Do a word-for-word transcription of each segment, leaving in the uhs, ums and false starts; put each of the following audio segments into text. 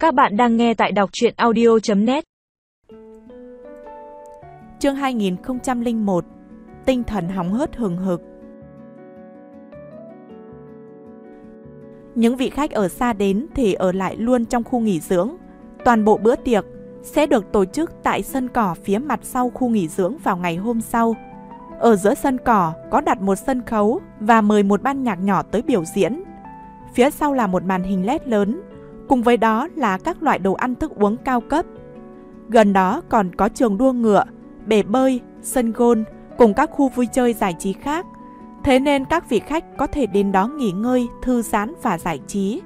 Các bạn đang nghe tại đọc truyện audio chấm net. Chương hai nghìn không trăm lẻ một. Tinh thần hóng hớt hừng hực. Những vị khách ở xa đến thì ở lại luôn trong khu nghỉ dưỡng. Toàn bộ bữa tiệc sẽ được tổ chức tại sân cỏ phía mặt sau khu nghỉ dưỡng vào ngày hôm sau. Ở giữa sân cỏ có đặt một sân khấu và mời một ban nhạc nhỏ tới biểu diễn. Phía sau là một màn hình led lớn, cùng với đó là các loại đồ ăn thức uống cao cấp. Gần đó còn có trường đua ngựa, bể bơi, sân golf cùng các khu vui chơi giải trí khác. Thế nên các vị khách có thể đến đó nghỉ ngơi, thư giãn và giải trí.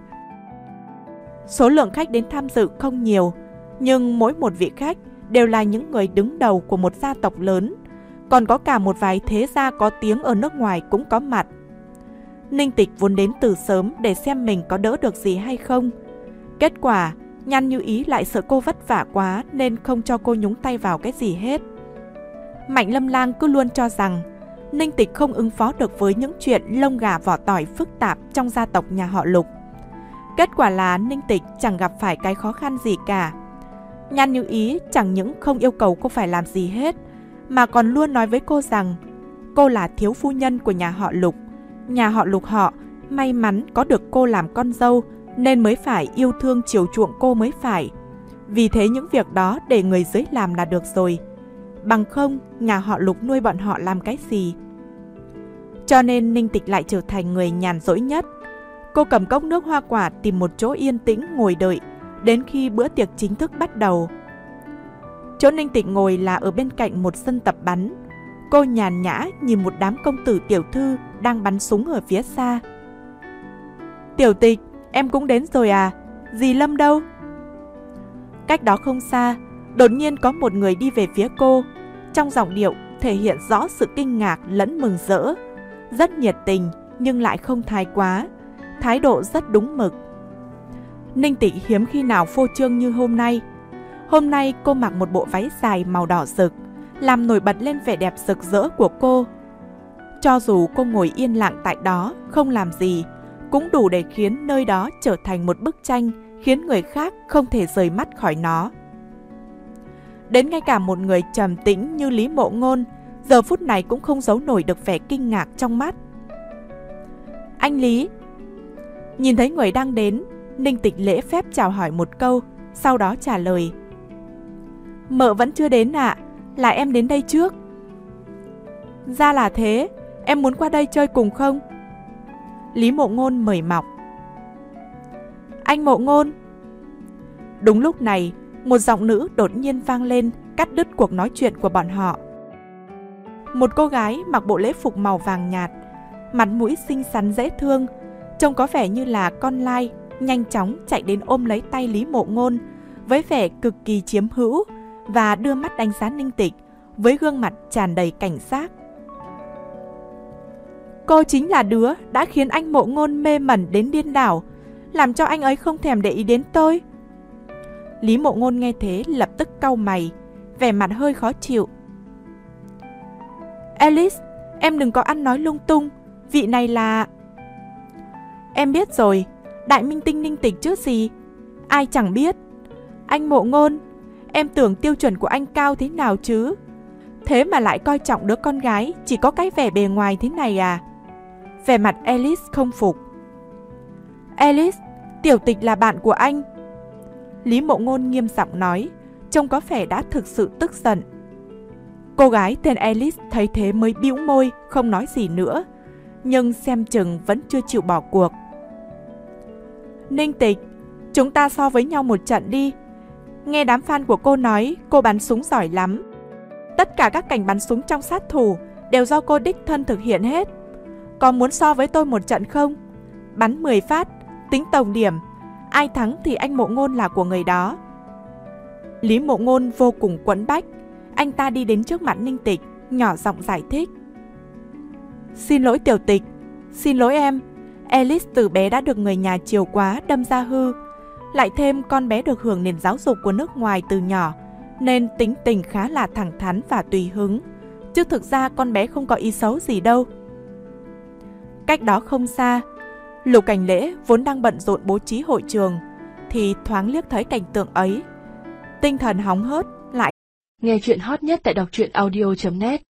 Số lượng khách đến tham dự không nhiều, nhưng mỗi một vị khách đều là những người đứng đầu của một gia tộc lớn. Còn có cả một vài thế gia có tiếng ở nước ngoài cũng có mặt. Ninh Tịch vốn đến từ sớm để xem mình có đỡ được gì hay không. Kết quả, Nhan Như Ý lại sợ cô vất vả quá nên không cho cô nhúng tay vào cái gì hết. Mạnh Lâm Lang cứ luôn cho rằng Ninh Tịch không ứng phó được với những chuyện lông gà vỏ tỏi phức tạp trong gia tộc nhà họ Lục. Kết quả là Ninh Tịch chẳng gặp phải cái khó khăn gì cả. Nhan Như Ý chẳng những không yêu cầu cô phải làm gì hết, mà còn luôn nói với cô rằng cô là thiếu phu nhân của nhà họ Lục. Nhà họ Lục họ may mắn có được cô làm con dâu nên mới phải yêu thương chiều chuộng cô mới phải. Vì thế những việc đó để người dưới làm là được rồi. Bằng không, nhà họ Lục nuôi bọn họ làm cái gì? Cho nên Ninh Tịch lại trở thành người nhàn rỗi nhất. Cô cầm cốc nước hoa quả tìm một chỗ yên tĩnh ngồi đợi, đến khi bữa tiệc chính thức bắt đầu. Chỗ Ninh Tịch ngồi là ở bên cạnh một sân tập bắn. Cô nhàn nhã nhìn một đám công tử tiểu thư đang bắn súng ở phía xa. Tiểu Tịch, em cũng đến rồi à? Dì Lâm đâu? Cách đó không xa, đột nhiên có một người đi về phía cô. Trong giọng điệu thể hiện rõ sự kinh ngạc lẫn mừng rỡ. Rất nhiệt tình nhưng lại không thái quá. Thái độ rất đúng mực. Ninh Tịch hiếm khi nào phô trương như hôm nay. Hôm nay cô mặc một bộ váy dài màu đỏ rực, làm nổi bật lên vẻ đẹp rực rỡ của cô. Cho dù cô ngồi yên lặng tại đó, không làm gì, cũng đủ để khiến nơi đó trở thành một bức tranh, khiến người khác không thể rời mắt khỏi nó. Đến ngay cả một người trầm tĩnh như Lý Mộ Ngôn, giờ phút này cũng không giấu nổi được vẻ kinh ngạc trong mắt. Anh Lý. Nhìn thấy người đang đến, Ninh Tịch lễ phép chào hỏi một câu, sau đó trả lời. Mợ vẫn chưa đến ạ, à? Là em đến đây trước. Ra là thế, em muốn qua đây chơi cùng không? Lý Mộ Ngôn mời mọc. Anh Mộ Ngôn. Đúng lúc này, một giọng nữ đột nhiên vang lên, cắt đứt cuộc nói chuyện của bọn họ. Một cô gái mặc bộ lễ phục màu vàng nhạt, mặt mũi xinh xắn dễ thương, trông có vẻ như là con lai, nhanh chóng chạy đến ôm lấy tay Lý Mộ Ngôn với vẻ cực kỳ chiếm hữu và đưa mắt đánh giá Ninh Tịch với gương mặt tràn đầy cảnh giác. Cô chính là đứa đã khiến anh Mộ Ngôn mê mẩn đến điên đảo, làm cho anh ấy không thèm để ý đến tôi. Lý Mộ Ngôn nghe thế lập tức cau mày, vẻ mặt hơi khó chịu. Alice, em đừng có ăn nói lung tung, vị này là... Em biết rồi, đại minh tinh Ninh Tịch chứ gì. Ai chẳng biết. Anh Mộ Ngôn, em tưởng tiêu chuẩn của anh cao thế nào chứ? Thế mà lại coi trọng đứa con gái chỉ có cái vẻ bề ngoài thế này à? Vẻ mặt Alice không phục. Alice, Tiểu Tịch là bạn của anh. Lý Mộ Ngôn nghiêm giọng nói, trông có vẻ đã thực sự tức giận. Cô gái tên Alice thấy thế mới bĩu môi, không nói gì nữa, nhưng xem chừng vẫn chưa chịu bỏ cuộc. Ninh Tịch, chúng ta so với nhau một trận đi. Nghe đám fan của cô nói cô bắn súng giỏi lắm. Tất cả các cảnh bắn súng trong Sát Thủ đều do cô đích thân thực hiện hết. Có muốn so với tôi một trận không? Bắn mười phát, tính tổng điểm. Ai thắng thì anh Mộ Ngôn là của người đó. Lý Mộ Ngôn vô cùng quẫn bách. Anh ta đi đến trước mặt Ninh Tịch, nhỏ giọng giải thích. Xin lỗi Tiểu Tịch, xin lỗi em. Alice từ bé đã được người nhà chiều quá đâm ra hư. Lại thêm con bé được hưởng nền giáo dục của nước ngoài từ nhỏ, nên tính tình khá là thẳng thắn và tùy hứng. Chứ thực ra con bé không có ý xấu gì đâu. Cách đó không xa, Lục Cảnh Lễ vốn đang bận rộn bố trí hội trường, thì thoáng liếc thấy cảnh tượng ấy. Tinh thần hóng hớt lại. Nghe chuyện hot nhất tại đọc truyện audio chấm net